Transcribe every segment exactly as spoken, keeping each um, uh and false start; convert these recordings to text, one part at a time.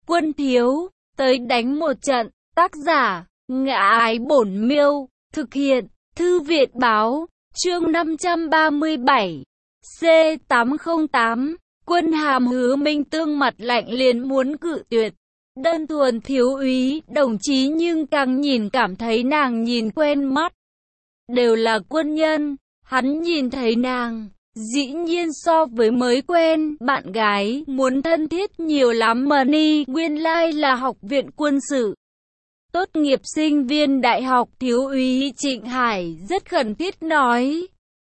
Quân thiếu, tới đánh một trận. Tác giả, Ngã Ái Bổn Miêu. Thực hiện, Thư Viện Báo. Chương năm trăm ba mươi bảy. C tám không tám. Quân Hàm Hứa Minh Tương mặt lạnh liền muốn cự tuyệt. Đơn thuần thiếu úy, đồng chí, nhưng càng nhìn cảm thấy nàng nhìn quen mắt. Đều là quân nhân, hắn nhìn thấy nàng, dĩ nhiên so với mới quen, bạn gái, muốn thân thiết nhiều lắm mà ni, nguyên lai là học viện quân sự. Tốt nghiệp sinh viên đại học. Thiếu úy Trịnh Hải rất khẩn thiết nói.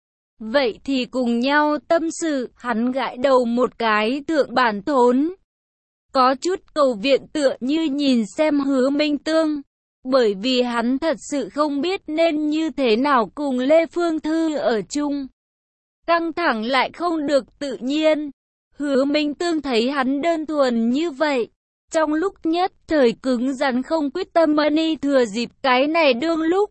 Vậy thì cùng nhau tâm sự. Hắn gãi đầu một cái, thượng bản thốn. Có chút cầu viện, tựa như nhìn xem Hứa Minh Tương. Bởi vì hắn thật sự không biết nên như thế nào cùng Lê Phương Thư ở chung. Căng thẳng lại không được tự nhiên. Hứa Minh Tương thấy hắn đơn thuần như vậy, trong lúc nhất thời cứng rắn không quyết tâm ni thừa dịp cái này đương lúc.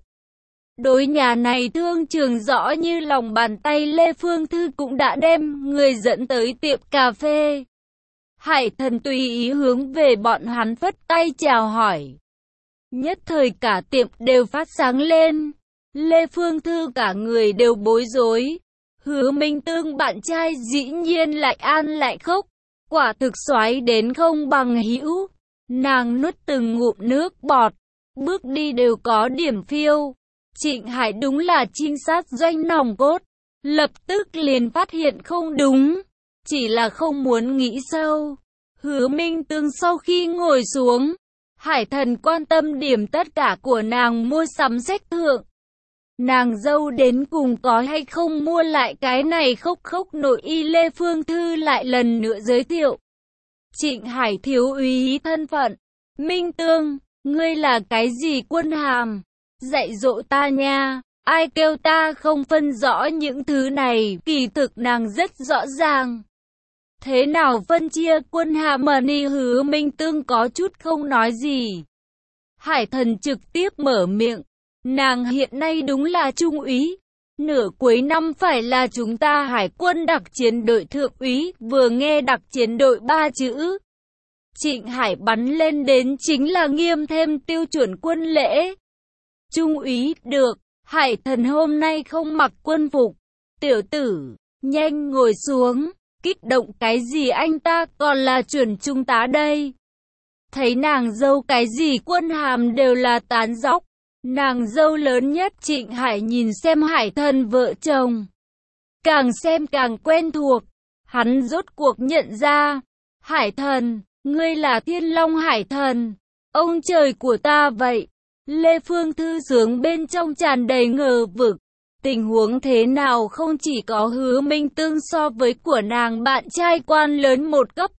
Đối nhà này thương trường rõ như lòng bàn tay, Lê Phương Thư cũng đã đem người dẫn tới tiệm cà phê. Hải Thần tùy ý hướng về bọn hắn phất tay chào hỏi. Nhất thời cả tiệm đều phát sáng lên. Lê Phương Thư cả người đều bối rối. Hứa Minh Tương bạn trai dĩ nhiên lại an lại khóc. Quả thực xoái đến không bằng hữu. Nàng nuốt từng ngụm nước bọt, bước đi đều có điểm phiêu. Trịnh Hải đúng là trinh sát doanh nòng cốt, lập tức liền phát hiện không đúng, chỉ là không muốn nghĩ sâu. Hứa Minh Tương sau khi ngồi xuống, Hải Thần quan tâm điểm tất cả của nàng mua sắm sách thượng. Nàng dâu đến cùng có hay không mua lại cái này khốc khốc nội y. Lê Phương Thư lại lần nữa giới thiệu. Trịnh Hải thiếu úy thân phận. Minh Tương, ngươi là cái gì quân hàm? Dạy dỗ ta nha, ai kêu ta không phân rõ những thứ này, kỳ thực nàng rất rõ ràng. Thế nào phân chia quân hàm mà ni? Hứa Minh Tương có chút không nói gì. Hải Thần trực tiếp mở miệng. Nàng hiện nay đúng là trung úy, nửa cuối năm phải là chúng ta hải quân đặc chiến đội thượng úy. Vừa nghe đặc chiến đội ba chữ, Trịnh Hải bắn lên đến chính là nghiêm thêm tiêu chuẩn quân lễ. Trung úy, được. Hải Thần hôm nay không mặc quân phục. Tiểu tử, nhanh ngồi xuống. Kích động cái gì, anh ta còn là chuẩn trung tá đây. Thấy nàng dâu cái gì quân hàm đều là tán dóc. Nàng dâu lớn nhất. Trịnh Hải nhìn xem Hải Thần vợ chồng, càng xem càng quen thuộc. Hắn rốt cuộc nhận ra, Hải Thần, ngươi là Thiên Long Hải Thần, ông trời của ta vậy. Lê Phương Thư sướng bên trong tràn đầy ngờ vực. Tình huống thế nào không chỉ có Hứa Minh Tương so với của nàng bạn trai quan lớn một cấp,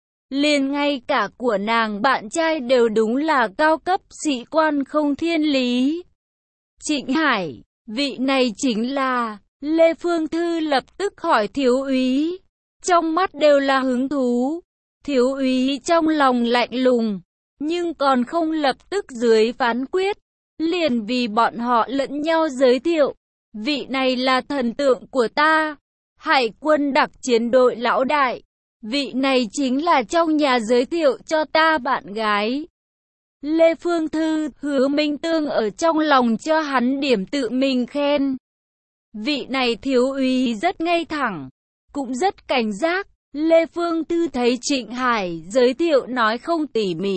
liền ngay cả của nàng bạn trai đều đúng là cao cấp sĩ quan không thiên lý. Trịnh Hải, vị này chính là... Lê Phương Thư lập tức hỏi thiếu úy, trong mắt đều là hứng thú. Thiếu úy trong lòng lạnh lùng, nhưng còn không lập tức dưới phán quyết, liền vì bọn họ lẫn nhau giới thiệu. Vị này là thần tượng của ta, Hải quân đặc chiến đội lão đại. Vị này chính là trong nhà giới thiệu cho ta bạn gái. Lê Phương Thư. Hứa Minh Tương ở trong lòng cho hắn điểm tự mình khen. Vị này thiếu úy rất ngay thẳng, cũng rất cảnh giác. Lê Phương Thư thấy Trịnh Hải giới thiệu nói không tỉ mỉ,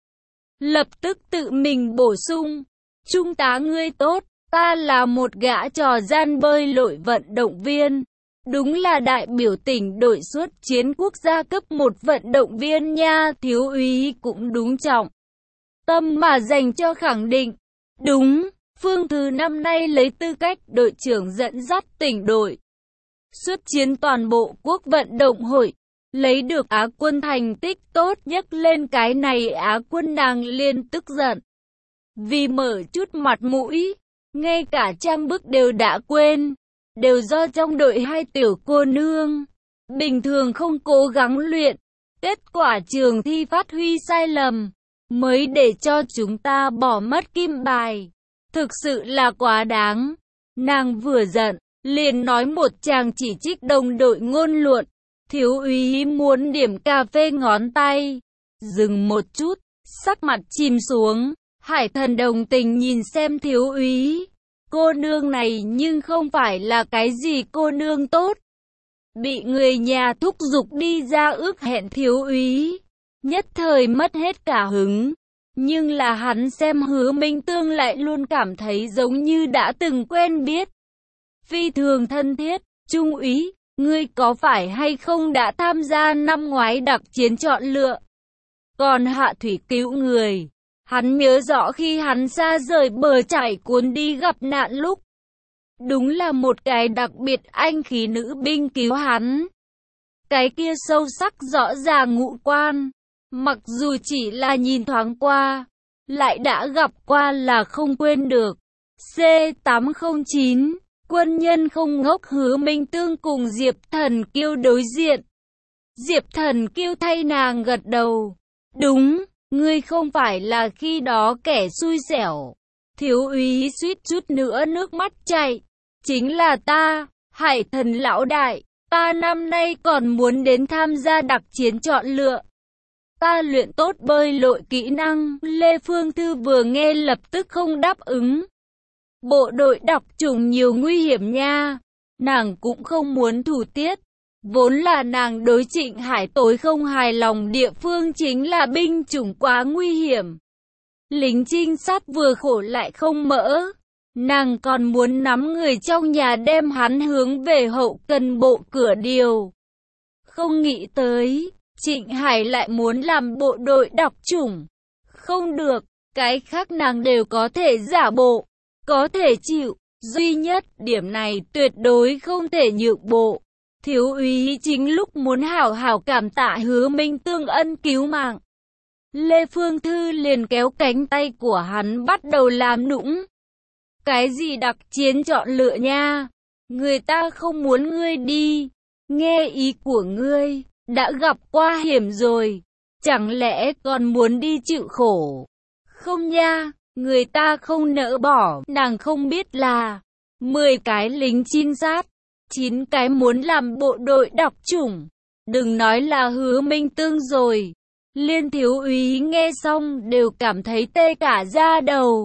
lập tức tự mình bổ sung. Trung tá ngươi tốt, ta là một gã trò gian bơi lội vận động viên. Đúng là đại biểu tỉnh đội xuất chiến quốc gia cấp một vận động viên nha. Thiếu úy cũng đúng trọng tâm mà dành cho khẳng định. Đúng, Phương Thư năm nay lấy tư cách đội trưởng dẫn dắt tỉnh đội xuất chiến toàn bộ quốc vận động hội, lấy được Á quân thành tích tốt. Nhắc lên cái này Á quân nàng liền tức giận, vì mở chút mặt mũi, ngay cả trang bức đều đã quên. Đều do trong đội hai tiểu cô nương bình thường không cố gắng luyện, kết quả trường thi phát huy sai lầm, mới để cho chúng ta bỏ mất kim bài. Thực sự là quá đáng. Nàng vừa giận, liền nói một chàng chỉ trích đồng đội ngôn luận. Thiếu úy muốn điểm cà phê ngón tay, Dừng một chút, sắc mặt chìm xuống, Hải Thần đồng tình nhìn xem thiếu úy. Cô nương này nhưng không phải là cái gì cô nương tốt. Bị người nhà thúc giục đi ra ước hẹn thiếu úy, nhất thời mất hết cả hứng. Nhưng là hắn xem Hứa Minh Tương lại luôn cảm thấy giống như đã từng quen biết. Phi thường thân thiết, Trung úy, ngươi có phải hay không đã tham gia năm ngoái đặc chiến chọn lựa? Còn hạ thủy cứu người. Hắn nhớ rõ khi hắn xa rời bờ chảy cuốn đi gặp nạn lúc. Đúng là một cái đặc biệt anh khí nữ binh cứu hắn. Cái kia sâu sắc rõ ràng ngũ quan. Mặc dù chỉ là nhìn thoáng qua, lại đã gặp qua là không quên được. C tám không chín, quân nhân không ngốc. Hứa Minh Tương cùng Diệp Thần Kiêu đối diện. Diệp Thần Kiêu thay nàng gật đầu. Đúng, ngươi không phải là khi đó kẻ xui xẻo. Thiếu úy suýt chút nữa nước mắt chảy. Chính là ta, Hải Thần lão đại. Ta năm nay còn muốn đến tham gia đặc chiến chọn lựa. Ta luyện tốt bơi lội kỹ năng. Lê Phương Thư vừa nghe lập tức không đáp ứng. Bộ đội đọc chủng nhiều nguy hiểm nha. Nàng cũng không muốn thủ tiết. Vốn là nàng đối Trịnh Hải tối không hài lòng địa phương chính là binh chủng quá nguy hiểm. Lính trinh sát vừa khổ lại không mỡ. Nàng còn muốn nắm người trong nhà đem hắn hướng về hậu cần bộ cửa điều. Không nghĩ tới, Trịnh Hải lại muốn làm bộ đội đọc chủng. Không được, cái khác nàng đều có thể giả bộ, có thể chịu. Duy nhất điểm này tuyệt đối không thể nhượng bộ. Thiếu úy chính lúc muốn hảo hảo cảm tạ Hứa Minh Tương ân cứu mạng. Lê Phương Thư liền kéo cánh tay của hắn bắt đầu làm nũng. Cái gì đặc chiến chọn lựa nha? Người ta không muốn ngươi đi. Nghe ý của ngươi, đã gặp qua hiểm rồi. Chẳng lẽ còn muốn đi chịu khổ? Không nha, người ta không nỡ bỏ. Nàng không biết là mười cái lính trinh sát, chín cái muốn làm bộ đội đọc chủng. Đừng nói là Hứa Minh Tương rồi. Liên thiếu úy nghe xong đều cảm thấy tê cả da đầu.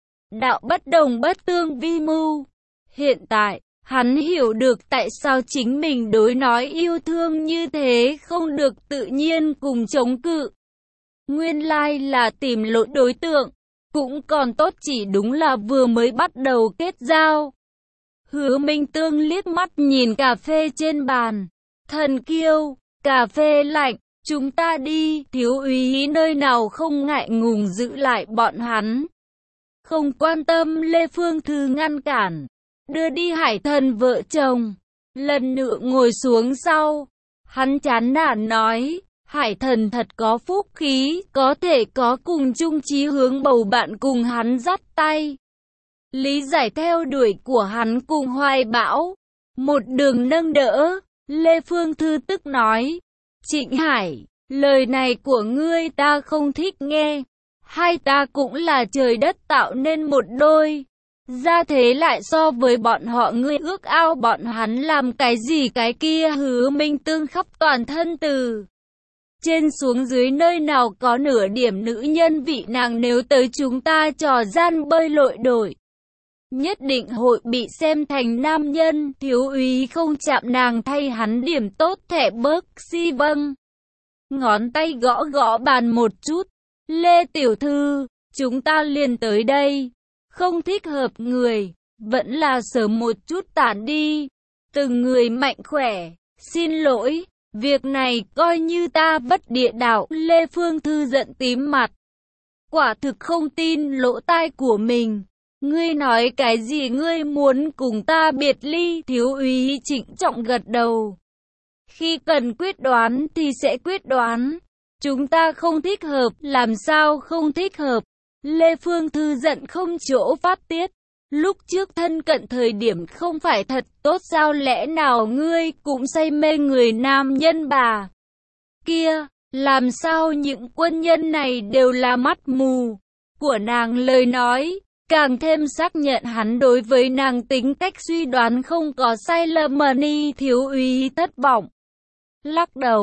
Đạo bất đồng bất tương vi mưu. Hiện tại, hắn hiểu được tại sao chính mình đối nói yêu thương như thế không được tự nhiên cùng chống cự. Nguyên lai là tìm lỗi đối tượng. Cũng còn tốt, chỉ đúng là vừa mới bắt đầu kết giao. Hứa Minh Tương liếc mắt nhìn cà phê trên bàn. Thần Kiêu, cà phê lạnh, chúng ta đi. Thiếu úy nơi nào không ngại ngùng giữ lại bọn hắn. Không quan tâm. Lê Phương Thư ngăn cản, đưa đi Hải Thần vợ chồng. Lần nữa ngồi xuống sau, hắn chán nản nói, Hải Thần thật có phúc khí, có thể có cùng chung chí hướng bầu bạn cùng hắn dắt tay. Lý giải theo đuổi của hắn cùng hoài bão, một đường nâng đỡ. Lê Phương Thư tức nói, Trịnh Hải, lời này của ngươi ta không thích nghe. Hai ta cũng là trời đất tạo nên một đôi. Ra thế lại so với bọn họ, ngươi ước ao bọn hắn làm cái gì cái kia. Hứa Minh Tương khắp toàn thân từ trên xuống dưới nơi nào có nửa điểm nữ nhân vị. Nàng nếu tới chúng ta trò gian bơi lội đổi, nhất định hội bị xem thành nam nhân. Thiếu úy không chạm nàng thay hắn điểm tốt thẻ bớt si. Vâng. Ngón tay gõ gõ bàn một chút. Lê tiểu thư, chúng ta liền tới đây. Không thích hợp người, vẫn là sớm một chút tản đi. Từng người mạnh khỏe. Xin lỗi, việc này coi như ta bất địa đạo. Lê Phương Thư giận tím mặt. Quả thực không tin lỗ tai của mình. Ngươi nói cái gì? Ngươi muốn cùng ta biệt ly? Thiếu úy trịnh trọng gật đầu. Khi cần quyết đoán thì sẽ quyết đoán. Chúng ta không thích hợp. Làm sao không thích hợp? Lê Phương Thư giận không chỗ phát tiết. Lúc trước thân cận thời điểm không phải thật tốt sao? Lẽ nào ngươi cũng say mê người nam nhân bà kia? Làm sao những quân nhân này đều là mắt mù của nàng? Lời nói càng thêm xác nhận hắn đối với nàng tính cách suy đoán không có sai lầm. Ni thiếu úy thất vọng lắc đầu.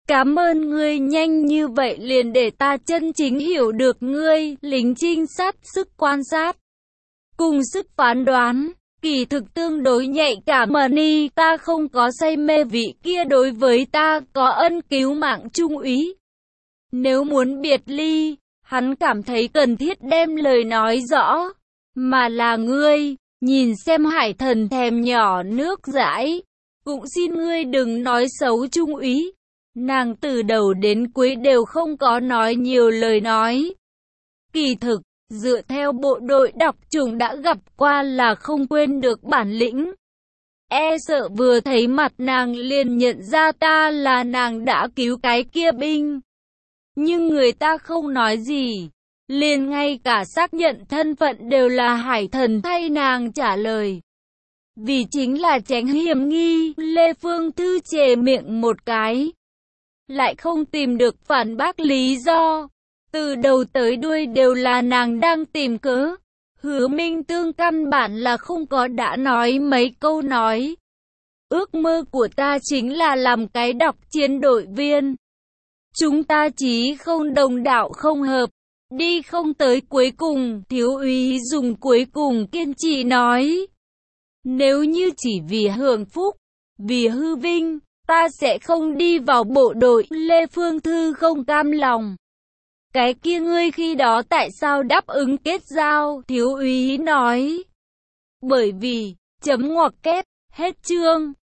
Cảm ơn ngươi, nhanh như vậy liền để ta chân chính hiểu được ngươi, lính trinh sát, sức quan sát, cùng sức phán đoán, kỳ thực tương đối nhạy cảm. Money, ta không có say mê vị kia đối với ta có ân cứu mạng trung úy. Nếu muốn biệt ly, hắn cảm thấy cần thiết đem lời nói rõ, mà là ngươi, nhìn xem Hải Thần thèm nhỏ nước dãi, cũng xin ngươi đừng nói xấu trung úy. Nàng từ đầu đến cuối đều không có nói nhiều lời nói. Kỳ thực, dựa theo bộ đội đọc trùng đã gặp qua là không quên được bản lĩnh. E sợ vừa thấy mặt nàng liền nhận ra ta là nàng đã cứu cái kia binh. Nhưng người ta không nói gì, liền ngay cả xác nhận thân phận đều là Hải Thần thay nàng trả lời. Vì chính là tránh hiểm nghi, Lê Phương Thư chề miệng một cái, lại không tìm được phản bác lý do. Từ đầu tới đuôi đều là nàng đang tìm cớ. Hứa Minh Tương căn bản là không có đã nói mấy câu nói. Ước mơ của ta chính là làm cái đọc chiến đội viên. Chúng ta chí không đồng đạo không hợp, đi không tới cuối cùng. Thiếu úy dùng cuối cùng kiên trì nói. Nếu như chỉ vì hưởng phúc, vì hư vinh, ta sẽ không đi vào bộ đội. Lê Phương Thư không cam lòng. Cái kia ngươi khi đó tại sao đáp ứng kết giao? Thiếu úy nói. Bởi vì, chấm ngoặc kép, hết chương.